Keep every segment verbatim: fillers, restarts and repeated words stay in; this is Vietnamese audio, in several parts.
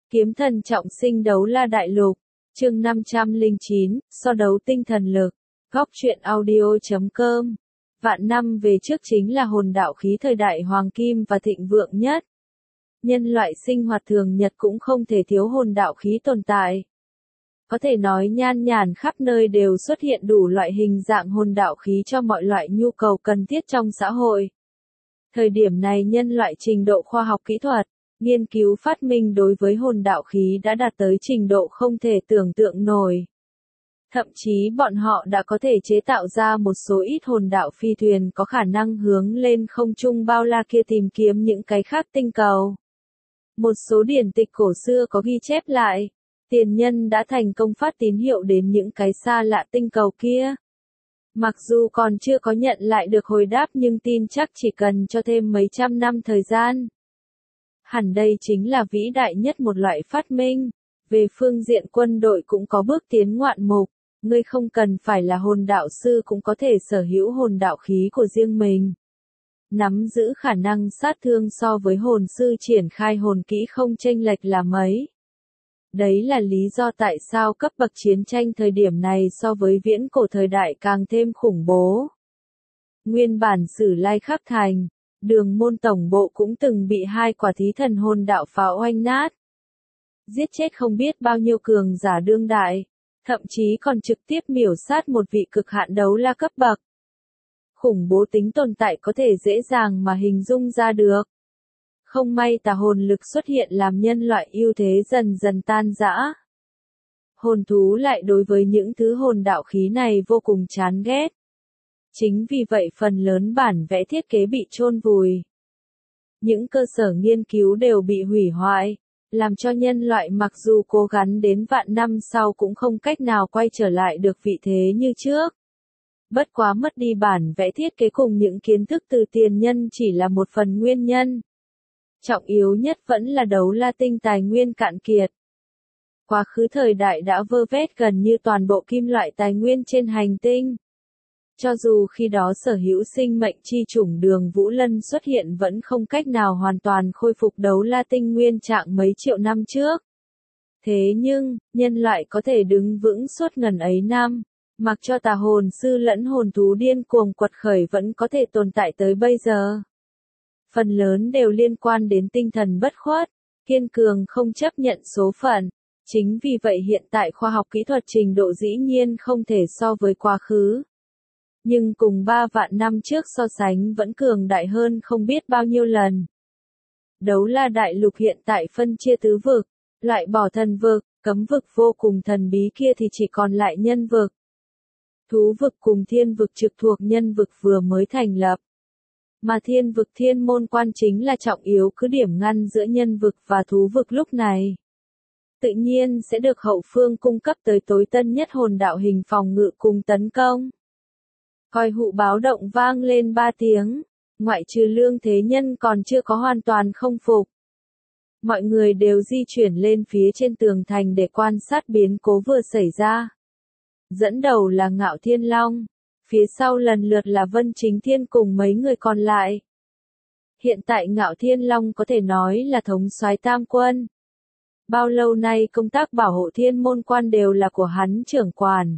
Kiếm thần trọng sinh đấu la đại lục, chương năm trăm lẻ chín, so đấu tinh thần lực, góc truyện audio chấm com. Vạn năm về trước chính là hồn đạo khí thời đại hoàng kim và thịnh vượng nhất. Nhân loại sinh hoạt thường nhật cũng không thể thiếu hồn đạo khí tồn tại. Có thể nói nhan nhản khắp nơi đều xuất hiện đủ loại hình dạng hồn đạo khí cho mọi loại nhu cầu cần thiết trong xã hội. Thời điểm này nhân loại trình độ khoa học kỹ thuật, nghiên cứu phát minh đối với hồn đạo khí đã đạt tới trình độ không thể tưởng tượng nổi. Thậm chí bọn họ đã có thể chế tạo ra một số ít hồn đạo phi thuyền có khả năng hướng lên không trung bao la kia tìm kiếm những cái khác tinh cầu. Một số điển tịch cổ xưa có ghi chép lại, tiền nhân đã thành công phát tín hiệu đến những cái xa lạ tinh cầu kia. Mặc dù còn chưa có nhận lại được hồi đáp nhưng tin chắc chỉ cần cho thêm mấy trăm năm thời gian. Hẳn đây chính là vĩ đại nhất một loại phát minh. Về phương diện quân đội cũng có bước tiến ngoạn mục, ngươi không cần phải là hồn đạo sư cũng có thể sở hữu hồn đạo khí của riêng mình. Nắm giữ khả năng sát thương so với hồn sư triển khai hồn kỹ không chênh lệch là mấy. Đấy là lý do tại sao cấp bậc chiến tranh thời điểm này so với viễn cổ thời đại càng thêm khủng bố. Nguyên bản Sử Lai Khắc Thành, Đường Môn tổng bộ cũng từng bị hai quả thí thần hồn đạo pháo oanh nát. Giết chết không biết bao nhiêu cường giả đương đại, thậm chí còn trực tiếp miểu sát một vị cực hạn đấu la cấp bậc. Khủng bố tính tồn tại có thể dễ dàng mà hình dung ra được. Không may tà hồn lực xuất hiện làm nhân loại ưu thế dần dần tan rã. Hồn thú lại đối với những thứ hồn đạo khí này vô cùng chán ghét. Chính vì vậy phần lớn bản vẽ thiết kế bị chôn vùi. Những cơ sở nghiên cứu đều bị hủy hoại, làm cho nhân loại mặc dù cố gắng đến vạn năm sau cũng không cách nào quay trở lại được vị thế như trước. Bất quá mất đi bản vẽ thiết kế cùng những kiến thức từ tiền nhân chỉ là một phần nguyên nhân. Trọng yếu nhất vẫn là đấu la tinh tài nguyên cạn kiệt. Quá khứ thời đại đã vơ vét gần như toàn bộ kim loại tài nguyên trên hành tinh. Cho dù khi đó sở hữu sinh mệnh chi chủng Đường Vũ Lân xuất hiện vẫn không cách nào hoàn toàn khôi phục đấu la tinh nguyên trạng mấy triệu năm trước. Thế nhưng, nhân loại có thể đứng vững suốt ngần ấy năm, mặc cho tà hồn sư lẫn hồn thú điên cuồng quật khởi vẫn có thể tồn tại tới bây giờ. Phần lớn đều liên quan đến tinh thần bất khuất, kiên cường không chấp nhận số phận. Chính vì vậy hiện tại khoa học kỹ thuật trình độ dĩ nhiên không thể so với quá khứ. Nhưng cùng ba vạn năm trước so sánh vẫn cường đại hơn không biết bao nhiêu lần. Đấu la đại lục hiện tại phân chia tứ vực, loại bỏ thần vực, cấm vực vô cùng thần bí kia thì chỉ còn lại nhân vực. Thú vực cùng thiên vực trực thuộc nhân vực vừa mới thành lập. Mà thiên vực thiên môn quan chính là trọng yếu cứ điểm ngăn giữa nhân vực và thú vực lúc này. Tự nhiên sẽ được hậu phương cung cấp tới tối tân nhất hồn đạo hình phòng ngự cùng tấn công. Còi hụ báo động vang lên ba tiếng, ngoại trừ Lương Thế Nhân còn chưa có hoàn toàn không phục. Mọi người đều di chuyển lên phía trên tường thành để quan sát biến cố vừa xảy ra. Dẫn đầu là Ngạo Thiên Long, phía sau lần lượt là Vân Chính Thiên cùng mấy người còn lại. Hiện tại Ngạo Thiên Long có thể nói là thống soái tam quân. Bao lâu nay công tác bảo hộ thiên môn quan đều là của hắn trưởng quản.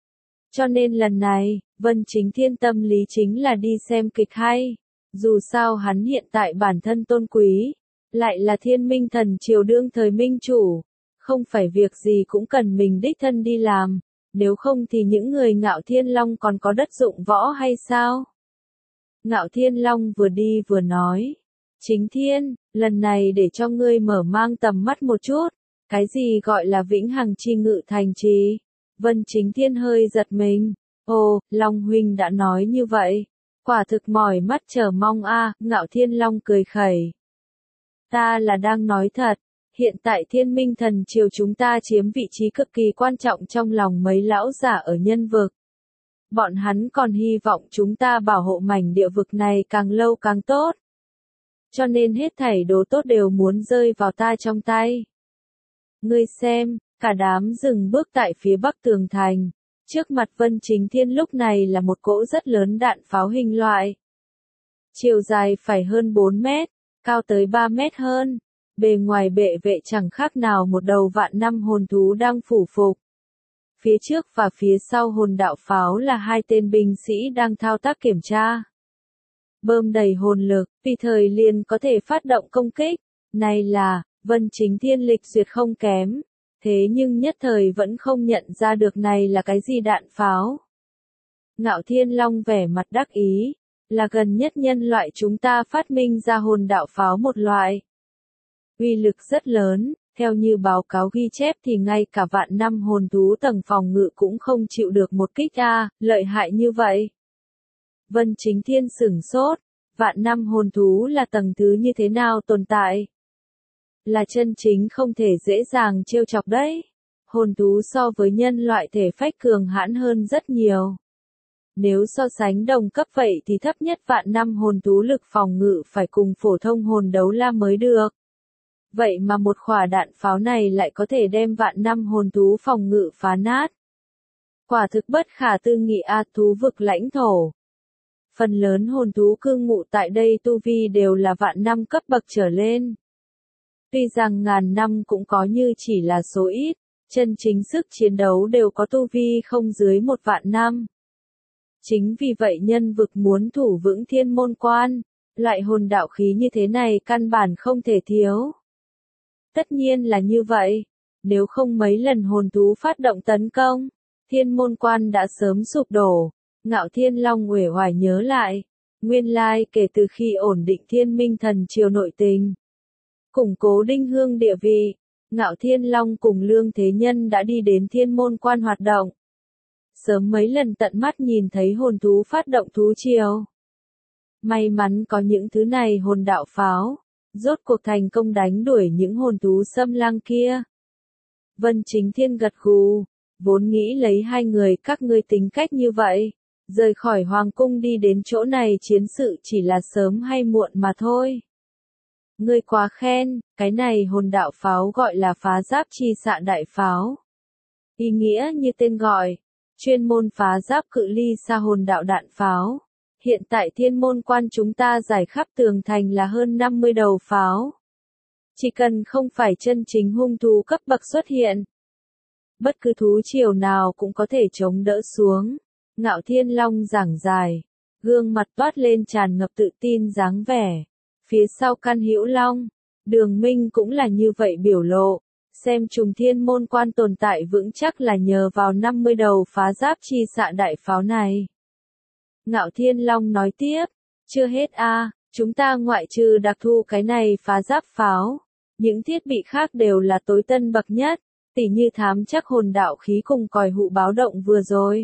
Cho nên lần này, Vân Chính Thiên tâm lý chính là đi xem kịch hay. Dù sao hắn hiện tại bản thân tôn quý, lại là thiên minh thần triều đương thời minh chủ. Không phải việc gì cũng cần mình đích thân đi làm, nếu không thì những người Ngạo Thiên Long còn có đất dụng võ hay sao? Ngạo Thiên Long vừa đi vừa nói. Chính Thiên, lần này để cho ngươi mở mang tầm mắt một chút. Cái gì gọi là vĩnh hằng chi ngự thành trì? Vân Chính Thiên hơi giật mình. Ồ, Long huynh đã nói như vậy. Quả thực mỏi mắt chờ mong a. À, Ngạo Thiên Long cười khẩy. Ta là đang nói thật. Hiện tại thiên minh thần triều chúng ta chiếm vị trí cực kỳ quan trọng trong lòng mấy lão giả ở nhân vực. Bọn hắn còn hy vọng chúng ta bảo hộ mảnh địa vực này càng lâu càng tốt. Cho nên hết thảy đồ tốt đều muốn rơi vào ta trong tay. Ngươi xem, cả đám dừng bước tại phía bắc tường thành. Trước mặt Vân Chính Thiên lúc này là một cỗ rất lớn đạn pháo hình loại. Chiều dài phải hơn bốn mét, cao tới ba mét hơn. Bề ngoài bệ vệ chẳng khác nào một đầu vạn năm hồn thú đang phủ phục. Phía trước và phía sau hồn đạo pháo là hai tên binh sĩ đang thao tác kiểm tra. Bơm đầy hồn lực, tùy thời liền có thể phát động công kích. Này là, Vân Chính Thiên lịch duyệt không kém. Thế nhưng nhất thời vẫn không nhận ra được này là cái gì đạn pháo. Ngạo Thiên Long vẻ mặt đắc ý, là gần nhất nhân loại chúng ta phát minh ra hồn đạo pháo một loại. Uy lực rất lớn, theo như báo cáo ghi chép thì ngay cả vạn năm hồn thú tầng phòng ngự cũng không chịu được một kích a, lợi hại như vậy. Vân Chính Thiên sửng sốt, vạn năm hồn thú là tầng thứ như thế nào tồn tại? Là chân chính không thể dễ dàng trêu chọc đấy. Hồn thú so với nhân loại thể phách cường hãn hơn rất nhiều. Nếu so sánh đồng cấp vậy thì thấp nhất vạn năm hồn thú lực phòng ngự phải cùng phổ thông hồn đấu la mới được. Vậy mà một quả đạn pháo này lại có thể đem vạn năm hồn thú phòng ngự phá nát. Quả thực bất khả tư nghị a, thú vực lãnh thổ. Phần lớn hồn thú cư ngụ tại đây tu vi đều là vạn năm cấp bậc trở lên. Tuy rằng ngàn năm cũng có như chỉ là số ít, chân chính sức chiến đấu đều có tu vi không dưới một vạn năm. Chính vì vậy nhân vực muốn thủ vững thiên môn quan, loại hồn đạo khí như thế này căn bản không thể thiếu. Tất nhiên là như vậy, nếu không mấy lần hồn thú phát động tấn công, thiên môn quan đã sớm sụp đổ. Ngạo Thiên Long uể oải nhớ lại, nguyên lai kể từ khi ổn định Thiên Minh Thần Triều nội tình, củng cố Đinh Hương địa vị, Ngạo Thiên Long cùng Lương Thế Nhân đã đi đến thiên môn quan hoạt động. Sớm mấy lần tận mắt nhìn thấy hồn thú phát động thú triều. May mắn có những thứ này hồn đạo pháo, rốt cuộc thành công đánh đuổi những hồn thú xâm lăng kia. Vân Chính Thiên gật gù, vốn nghĩ lấy hai người các ngươi tính cách như vậy, rời khỏi hoàng cung đi đến chỗ này chiến sự chỉ là sớm hay muộn mà thôi. Ngươi quá khen, cái này hồn đạo pháo gọi là phá giáp chi xạ đại pháo. Ý nghĩa như tên gọi, chuyên môn phá giáp cự ly xa hồn đạo đạn pháo. Hiện tại thiên môn quan chúng ta giải khắp tường thành là hơn năm mươi đầu pháo. Chỉ cần không phải chân chính hung thú cấp bậc xuất hiện, bất cứ thú triều nào cũng có thể chống đỡ xuống. Ngạo Thiên Long giảng dài, gương mặt toát lên tràn ngập tự tin dáng vẻ. Phía sau Căn Hữu Long, Đường Minh cũng là như vậy biểu lộ, xem trùng thiên môn quan tồn tại vững chắc là nhờ vào năm mươi đầu phá giáp chi xạ đại pháo này. Ngạo Thiên Long nói tiếp, chưa hết a, à, chúng ta ngoại trừ đặc thu cái này phá giáp pháo, những thiết bị khác đều là tối tân bậc nhất, tỉ như thám chắc hồn đạo khí cùng còi hụ báo động vừa rồi.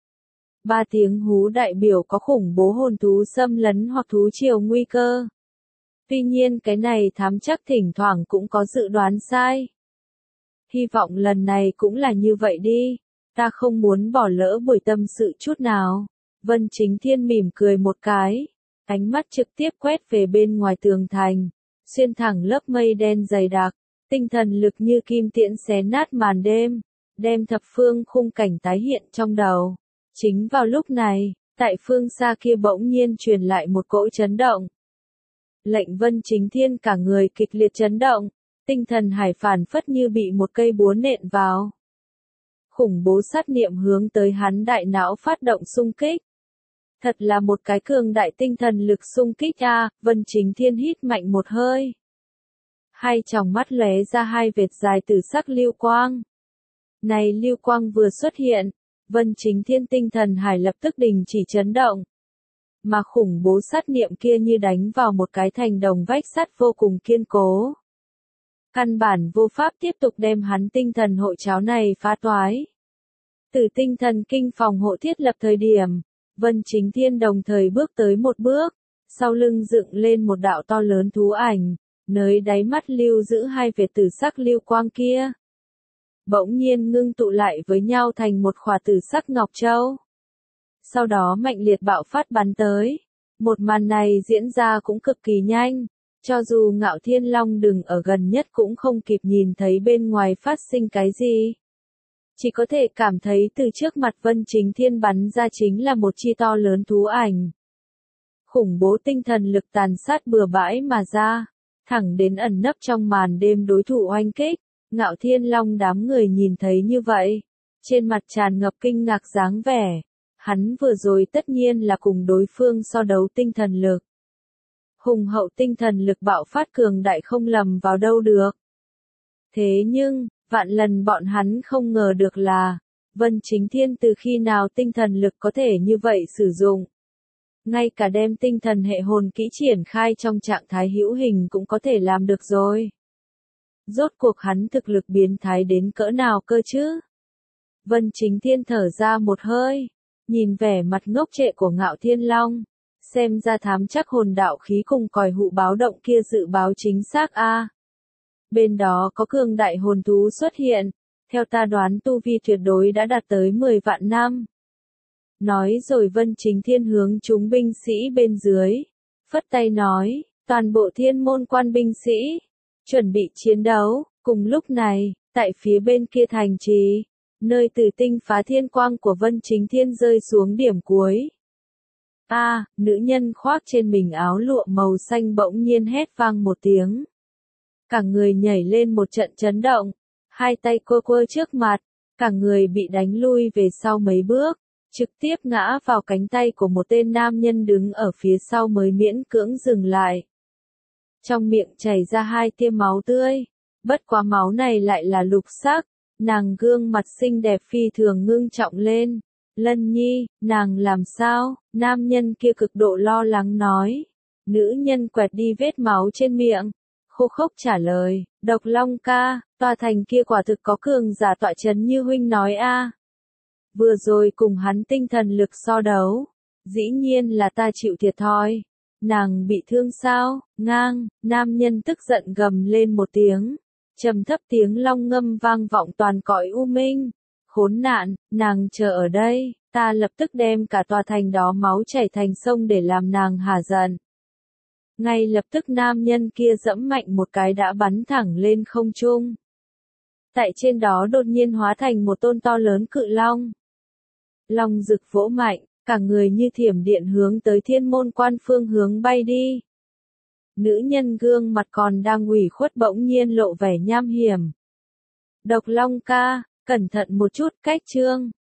Ba tiếng hú đại biểu có khủng bố hồn thú xâm lấn hoặc thú triều nguy cơ. Tuy nhiên cái này thám chắc thỉnh thoảng cũng có dự đoán sai. Hy vọng lần này cũng là như vậy đi, ta không muốn bỏ lỡ buổi tâm sự chút nào. Vân Chính Thiên mỉm cười một cái, ánh mắt trực tiếp quét về bên ngoài tường thành, xuyên thẳng lớp mây đen dày đặc, tinh thần lực như kim tiễn xé nát màn đêm, đem thập phương khung cảnh tái hiện trong đầu. Chính vào lúc này, tại phương xa kia bỗng nhiên truyền lại một cỗ chấn động. Lệnh Vân Chính Thiên cả người kịch liệt chấn động, tinh thần hải phản phất như bị một cây búa nện vào. Khủng bố sát niệm hướng tới hắn đại não phát động xung kích. Thật là một cái cường đại tinh thần lực xung kích a, à, Vân Chính Thiên hít mạnh một hơi. Hai tròng mắt lóe ra hai vệt dài tử sắc lưu quang. Này lưu quang vừa xuất hiện, Vân Chính Thiên tinh thần hải lập tức đình chỉ chấn động. Mà khủng bố sát niệm kia như đánh vào một cái thành đồng vách sắt vô cùng kiên cố. Căn bản vô pháp tiếp tục đem hắn tinh thần hộ cháo này phá toái. Từ tinh thần kinh phòng hộ thiết lập thời điểm, Vân Chính Thiên đồng thời bước tới một bước, sau lưng dựng lên một đạo to lớn thú ảnh, nơi đáy mắt lưu giữ hai vệt tử sắc lưu quang kia. Bỗng nhiên ngưng tụ lại với nhau thành một khỏa tử sắc ngọc châu. Sau đó mạnh liệt bạo phát bắn tới. Một màn này diễn ra cũng cực kỳ nhanh, cho dù Ngạo Thiên Long đừng ở gần nhất cũng không kịp nhìn thấy bên ngoài phát sinh cái gì. Chỉ có thể cảm thấy từ trước mặt Vân Chính Thiên bắn ra chính là một chi to lớn thú ảnh. Khủng bố tinh thần lực tàn sát bừa bãi mà ra. thẳng đến ẩn nấp trong màn đêm đối thủ oanh kích. Ngạo Thiên Long đám người nhìn thấy như vậy, trên mặt tràn ngập kinh ngạc dáng vẻ. Hắn vừa rồi tất nhiên là cùng đối phương so đấu tinh thần lực. Hùng hậu tinh thần lực bạo phát cường đại không lầm vào đâu được. Thế nhưng, vạn lần bọn hắn không ngờ được là, Vân Chính Thiên từ khi nào tinh thần lực có thể như vậy sử dụng. Ngay cả đem tinh thần hệ hồn kỹ triển khai trong trạng thái hữu hình cũng có thể làm được rồi. Rốt cuộc hắn thực lực biến thái đến cỡ nào cơ chứ? Vân Chính Thiên thở ra một hơi, nhìn vẻ mặt ngốc trệ của Ngạo Thiên Long, xem ra thám chắc hồn đạo khí cùng còi hụ báo động kia dự báo chính xác a. À. Bên đó có cường đại hồn thú xuất hiện, theo ta đoán tu vi tuyệt đối đã đạt tới mười vạn năm. Nói rồi Vân Chính Thiên hướng chúng binh sĩ bên dưới, phất tay nói, toàn bộ thiên môn quan binh sĩ, chuẩn bị chiến đấu. Cùng lúc này, tại phía bên kia thành trì, nơi tử tinh phá thiên quang của Vân Chính Thiên rơi xuống điểm cuối. A, à, nữ nhân khoác trên mình áo lụa màu xanh bỗng nhiên hét vang một tiếng. Cả người nhảy lên một trận chấn động, hai tay quơ quơ trước mặt, cả người bị đánh lui về sau mấy bước, trực tiếp ngã vào cánh tay của một tên nam nhân đứng ở phía sau mới miễn cưỡng dừng lại. Trong miệng chảy ra hai tia máu tươi, bất quá máu này lại là lục sắc, nàng gương mặt xinh đẹp phi thường ngưng trọng lên. Lân Nhi, nàng làm sao? Nam nhân kia cực độ lo lắng nói. Nữ nhân quẹt đi vết máu trên miệng, khô khốc trả lời, Độc Long ca, tòa thành kia quả thực có cường giả tọa chấn như huynh nói a. Vừa rồi cùng hắn tinh thần lực so đấu, dĩ nhiên là ta chịu thiệt thòi. Nàng bị thương sao? Ngang, nam nhân tức giận gầm lên một tiếng, trầm thấp tiếng long ngâm vang vọng toàn cõi u minh. Khốn nạn, nàng chờ ở đây, ta lập tức đem cả tòa thành đó máu chảy thành sông để làm nàng hả giận. Ngay lập tức nam nhân kia dẫm mạnh một cái đã bắn thẳng lên không trung. Tại trên đó đột nhiên hóa thành một tôn to lớn cự long. Long rực vỗ mạnh, cả người như thiểm điện hướng tới thiên môn quan phương hướng bay đi. Nữ nhân gương mặt còn đang ủy khuất bỗng nhiên lộ vẻ nham hiểm. Độc Long ca, cẩn thận một chút, cách trương.